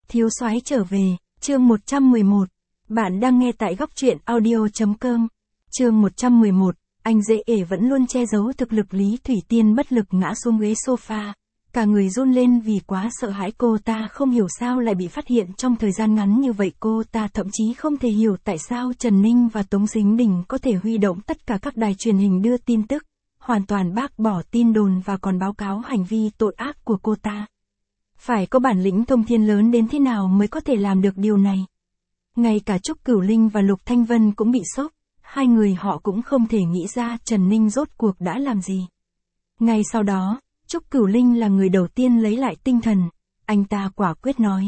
Thiếu soái trở về, chương 111. Bạn đang nghe tại góc truyện audio.com. Chương 111, anh dễ ể vẫn luôn che giấu thực lực. Lý Thủy Tiên bất lực ngã xuống ghế sofa. Cả người run lên vì quá sợ hãi. Cô ta không hiểu sao lại bị phát hiện trong thời gian ngắn như vậy. Cô ta thậm chí không thể hiểu tại sao Trần Ninh và Tống Dính Đình có thể huy động tất cả các đài truyền hình đưa tin tức, hoàn toàn bác bỏ tin đồn và còn báo cáo hành vi tội ác của cô ta. Phải có bản lĩnh thông thiên lớn đến thế nào mới có thể làm được điều này. Ngay cả Trúc Cửu Linh và Lục Thanh Vân cũng bị sốc, hai người họ cũng không thể nghĩ ra Trần Ninh rốt cuộc đã làm gì. Ngay sau đó, Trúc Cửu Linh là người đầu tiên lấy lại tinh thần, anh ta quả quyết nói.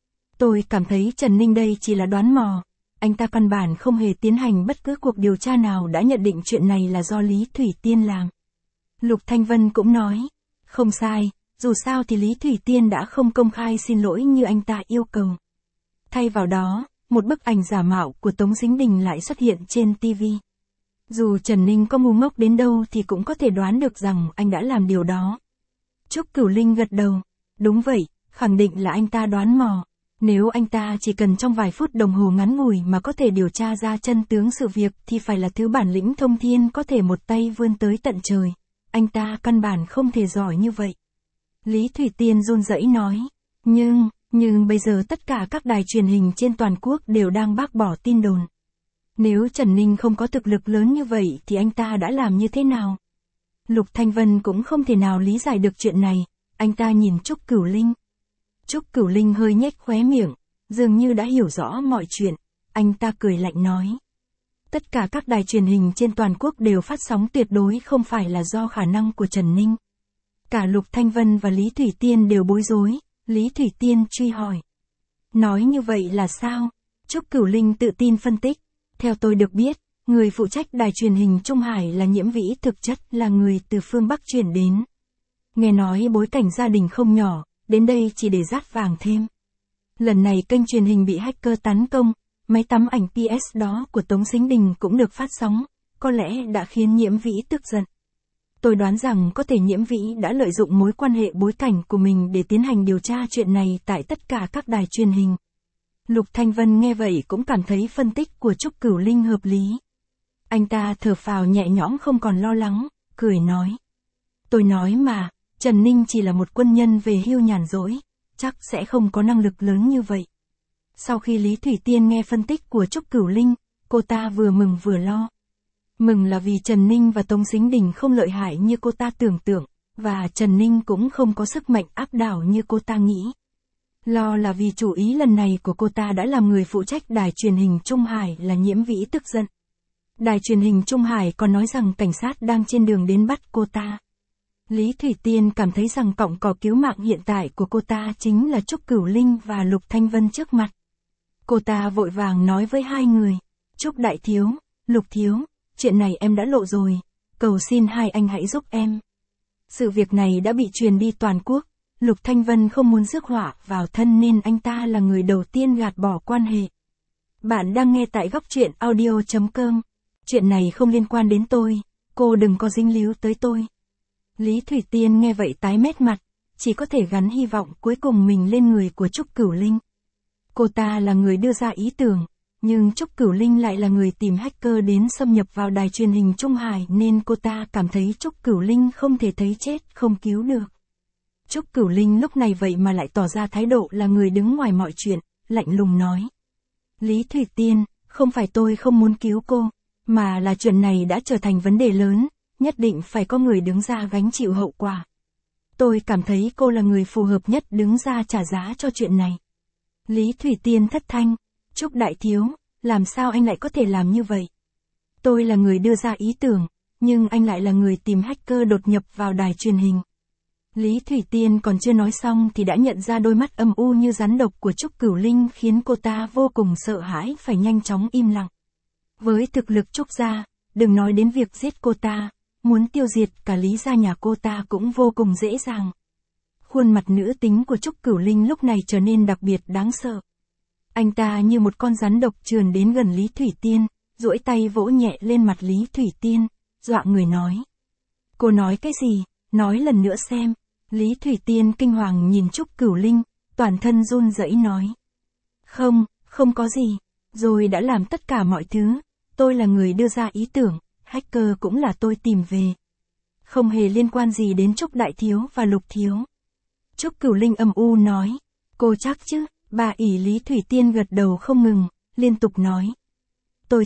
Tôi cảm thấy Trần Ninh đây chỉ là đoán mò, anh ta căn bản không hề tiến hành bất cứ cuộc điều tra nào đã nhận định chuyện này là do Lý Thủy Tiên làm. Lục Thanh Vân cũng nói, không sai. Dù sao thì Lý Thủy Tiên đã không công khai xin lỗi như anh ta yêu cầu. Thay vào đó, một bức ảnh giả mạo của Tống Dính Đình lại xuất hiện trên TV. Dù Trần Ninh có ngu ngốc đến đâu thì cũng có thể đoán được rằng anh đã làm điều đó. Trúc Cửu Linh gật đầu. Đúng vậy, khẳng định là anh ta đoán mò. Nếu anh ta chỉ cần trong vài phút đồng hồ ngắn ngủi mà có thể điều tra ra chân tướng sự việc thì phải là thứ bản lĩnh thông thiên có thể một tay vươn tới tận trời. Anh ta căn bản không thể giỏi như vậy. Lý Thủy Tiên run rẩy nói, nhưng bây giờ tất cả các đài truyền hình trên toàn quốc đều đang bác bỏ tin đồn. Nếu Trần Ninh không có thực lực lớn như vậy thì anh ta đã làm như thế nào? Lục Thanh Vân cũng không thể nào lý giải được chuyện này, anh ta nhìn Trúc Cửu Linh. Trúc Cửu Linh hơi nhếch khóe miệng, dường như đã hiểu rõ mọi chuyện, anh ta cười lạnh nói. Tất cả các đài truyền hình trên toàn quốc đều phát sóng tuyệt đối không phải là do khả năng của Trần Ninh. Cả Lục Thanh Vân và Lý Thủy Tiên đều bối rối, Lý Thủy Tiên truy hỏi. Nói như vậy là sao? Trúc Cửu Linh tự tin phân tích. Theo tôi được biết, người phụ trách đài truyền hình Trung Hải là Nhiễm Vĩ, thực chất là người từ phương Bắc chuyển đến. Nghe nói bối cảnh gia đình không nhỏ, đến đây chỉ để dát vàng thêm. Lần này kênh truyền hình bị hacker tấn công, máy tắm ảnh PS đó của Tống Dính Đình cũng được phát sóng, có lẽ đã khiến Nhiễm Vĩ tức giận. Tôi đoán rằng có thể Nhiễm Vĩ đã lợi dụng mối quan hệ bối cảnh của mình để tiến hành điều tra chuyện này tại tất cả các đài truyền hình. Lục Thanh Vân nghe vậy cũng cảm thấy phân tích của Trúc Cửu Linh hợp lý. Anh ta thở phào nhẹ nhõm không còn lo lắng, cười nói. Tôi nói mà, Trần Ninh chỉ là một quân nhân về hưu nhàn rỗi, chắc sẽ không có năng lực lớn như vậy. Sau khi Lý Thủy Tiên nghe phân tích của Trúc Cửu Linh, cô ta vừa mừng vừa lo. Mừng là vì Trần Ninh và Tống Dính Đình không lợi hại như cô ta tưởng tượng, và Trần Ninh cũng không có sức mạnh áp đảo như cô ta nghĩ. Lo là vì chủ ý lần này của cô ta đã làm người phụ trách đài truyền hình Trung Hải là Nhiễm Vĩ tức giận. Đài truyền hình Trung Hải còn nói rằng cảnh sát đang trên đường đến bắt cô ta. Lý Thủy Tiên cảm thấy rằng cọng cỏ cứu mạng hiện tại của cô ta chính là Trúc Cửu Linh và Lục Thanh Vân trước mặt. Cô ta vội vàng nói với hai người, Trúc đại thiếu, Lục thiếu, chuyện này em đã lộ rồi, cầu xin hai anh hãy giúp em. Sự việc này đã bị truyền đi toàn quốc, Lục Thanh Vân không muốn rước họa vào thân nên anh ta là người đầu tiên gạt bỏ quan hệ. Bạn đang nghe tại góc truyện audio.com. Chuyện này không liên quan đến tôi, cô đừng có dính líu tới tôi. Lý Thủy Tiên nghe vậy tái mét mặt, chỉ có thể gắn hy vọng cuối cùng mình lên người của Trúc Cửu Linh. Cô ta là người đưa ra ý tưởng, nhưng Trúc Cửu Linh lại là người tìm hacker đến xâm nhập vào đài truyền hình Trung Hải nên cô ta cảm thấy Trúc Cửu Linh không thể thấy chết không cứu được. Trúc Cửu Linh lúc này vậy mà lại tỏ ra thái độ là người đứng ngoài mọi chuyện, lạnh lùng nói. Lý Thủy Tiên, không phải tôi không muốn cứu cô, mà là chuyện này đã trở thành vấn đề lớn, nhất định phải có người đứng ra gánh chịu hậu quả. Tôi cảm thấy cô là người phù hợp nhất đứng ra trả giá cho chuyện này. Lý Thủy Tiên thất thanh. Trúc đại thiếu, làm sao anh lại có thể làm như vậy? Tôi là người đưa ra ý tưởng, nhưng anh lại là người tìm hacker đột nhập vào đài truyền hình. Lý Thủy Tiên còn chưa nói xong thì đã nhận ra đôi mắt âm u như rắn độc của Trúc Cửu Linh khiến cô ta vô cùng sợ hãi phải nhanh chóng im lặng. Với thực lực Trúc gia, đừng nói đến việc giết cô ta, muốn tiêu diệt cả Lý gia nhà cô ta cũng vô cùng dễ dàng. Khuôn mặt nữ tính của Trúc Cửu Linh lúc này trở nên đặc biệt đáng sợ. Anh ta như một con rắn độc trườn đến gần Lý Thủy Tiên, duỗi tay vỗ nhẹ lên mặt Lý Thủy Tiên, dọa người nói. Cô nói cái gì? Nói lần nữa xem. Lý Thủy Tiên kinh hoàng nhìn Trúc Cửu Linh, toàn thân run rẩy nói. Không có gì. Rồi đã làm tất cả mọi thứ. Tôi là người đưa ra ý tưởng, hacker cũng là tôi tìm về. Không hề liên quan gì đến Trúc Đại Thiếu và Lục Thiếu. Trúc Cửu Linh âm u nói. Cô chắc chứ? Bà ỷ Lý Thủy Tiên gật đầu không ngừng, liên tục nói. Tôi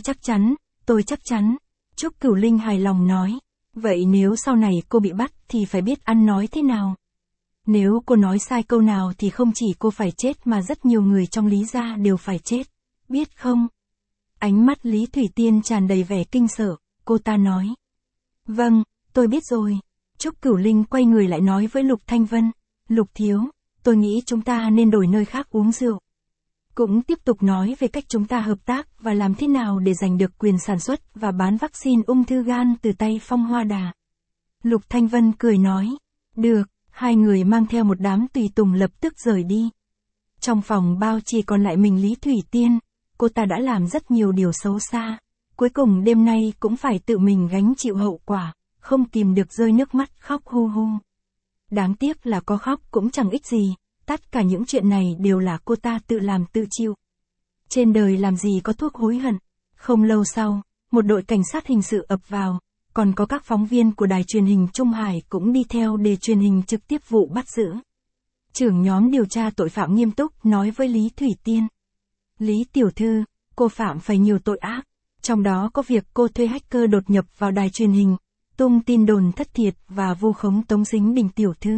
chắc chắn. Trúc Cửu Linh hài lòng nói. Vậy nếu sau này cô bị bắt thì phải biết ăn nói thế nào? Nếu cô nói sai câu nào thì không chỉ cô phải chết mà rất nhiều người trong Lý gia đều phải chết. Biết không? Ánh mắt Lý Thủy Tiên tràn đầy vẻ kinh sợ, cô ta nói. Vâng, tôi biết rồi. Trúc Cửu Linh quay người lại nói với Lục Thanh Vân. Lục Thiếu, tôi nghĩ chúng ta nên đổi nơi khác uống rượu. Cũng tiếp tục nói về cách chúng ta hợp tác và làm thế nào để giành được quyền sản xuất và bán vaccine ung thư gan từ tay Phong Hoa Đà. Lục Thanh Vân cười nói. Được, hai người mang theo một đám tùy tùng lập tức rời đi. Trong phòng bao chỉ còn lại mình Lý Thủy Tiên, cô ta đã làm rất nhiều điều xấu xa. Cuối cùng đêm nay cũng phải tự mình gánh chịu hậu quả, không kìm được rơi nước mắt khóc hu hu. Đáng tiếc là có khóc cũng chẳng ích gì, tất cả những chuyện này đều là cô ta tự làm tự chịu. Trên đời làm gì có thuốc hối hận. Không lâu sau, một đội cảnh sát hình sự ập vào, còn có các phóng viên của đài truyền hình Trung Hải cũng đi theo để truyền hình trực tiếp vụ bắt giữ. Trưởng nhóm điều tra tội phạm nghiêm túc nói với Lý Thủy Tiên. Lý tiểu thư, cô phạm phải nhiều tội ác, trong đó có việc cô thuê hacker đột nhập vào đài truyền hình, tung tin đồn thất thiệt và vu khống Tống Dính Đình tiểu thư.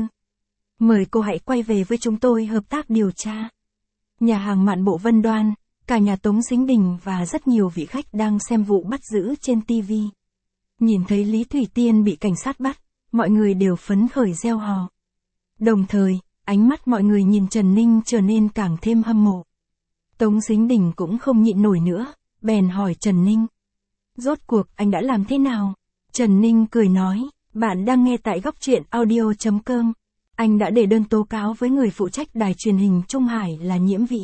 Mời cô hãy quay về với chúng tôi hợp tác điều tra. Nhà hàng Mạn Bộ Vân Đoan, cả nhà Tống Dính Đình và rất nhiều vị khách đang xem vụ bắt giữ trên TV. Nhìn thấy Lý Thủy Tiên bị cảnh sát bắt, mọi người đều phấn khởi reo hò. Đồng thời, ánh mắt mọi người nhìn Trần Ninh trở nên càng thêm hâm mộ. Tống Dính Đình cũng không nhịn nổi nữa, bèn hỏi Trần Ninh. Rốt cuộc anh đã làm thế nào? Trần Ninh cười nói, bạn đang nghe tại Góc Truyện Audio.com. Anh đã để đơn tố cáo với người phụ trách đài truyền hình Trung Hải là Nhiễm Vĩ.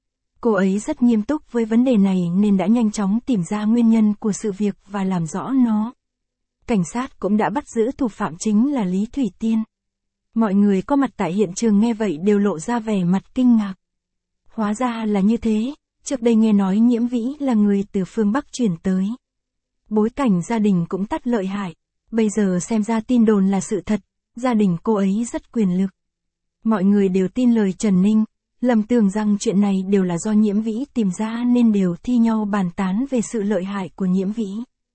Cô ấy rất nghiêm túc với vấn đề này nên đã nhanh chóng tìm ra nguyên nhân của sự việc và làm rõ nó. Cảnh sát cũng đã bắt giữ thủ phạm chính là Lý Thủy Tiên. Mọi người có mặt tại hiện trường nghe vậy đều lộ ra vẻ mặt kinh ngạc. Hóa ra là như thế, trước đây nghe nói Nhiễm Vĩ là người từ phương Bắc chuyển tới. Bối cảnh gia đình cũng tắt lợi hại, bây giờ xem ra tin đồn là sự thật, gia đình cô ấy rất quyền lực. Mọi người đều tin lời Trần Ninh, lầm tưởng rằng chuyện này đều là do Nhiễm Vĩ tìm ra nên đều thi nhau bàn tán về sự lợi hại của Nhiễm Vĩ.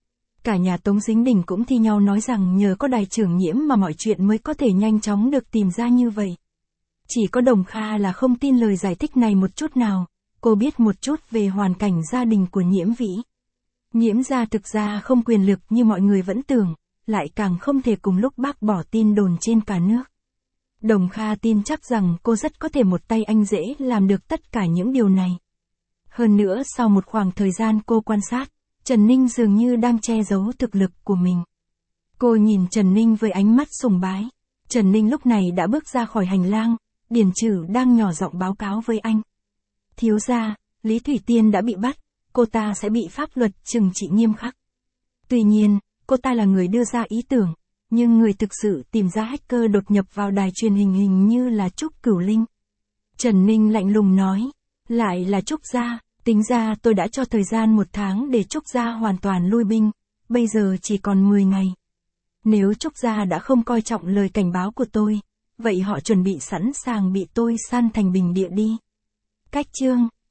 Cả nhà Tống Dính Đình cũng thi nhau nói rằng nhờ có đài trưởng Nhiễm mà mọi chuyện mới có thể nhanh chóng được tìm ra như vậy. Chỉ có Đồng Kha là không tin lời giải thích này một chút nào, cô biết một chút về hoàn cảnh gia đình của Nhiễm Vĩ. Nhiễm gia thực ra không quyền lực như mọi người vẫn tưởng, lại càng không thể cùng lúc bác bỏ tin đồn trên cả nước. Đồng Kha tin chắc rằng cô rất có thể một tay anh dễ làm được tất cả những điều này. Hơn nữa sau một khoảng thời gian cô quan sát, Trần Ninh dường như đang che giấu thực lực của mình. Cô nhìn Trần Ninh với ánh mắt sùng bái. Trần Ninh lúc này đã bước ra khỏi hành lang, Điền Trử đang nhỏ giọng báo cáo với anh. Thiếu gia, Lý Thủy Tiên đã bị bắt, cô ta sẽ bị pháp luật trừng trị nghiêm khắc. Tuy nhiên, cô ta là người đưa ra ý tưởng, nhưng người thực sự tìm ra hacker đột nhập vào đài truyền hình hình như là Trúc Cửu Linh. Trần Ninh lạnh lùng nói, lại là Trúc gia, tính ra tôi đã cho thời gian 1 tháng để Trúc gia hoàn toàn lui binh, bây giờ chỉ còn 10 ngày. Nếu Trúc gia đã không coi trọng lời cảnh báo của tôi, vậy họ chuẩn bị sẵn sàng bị tôi san thành bình địa đi. Cách chương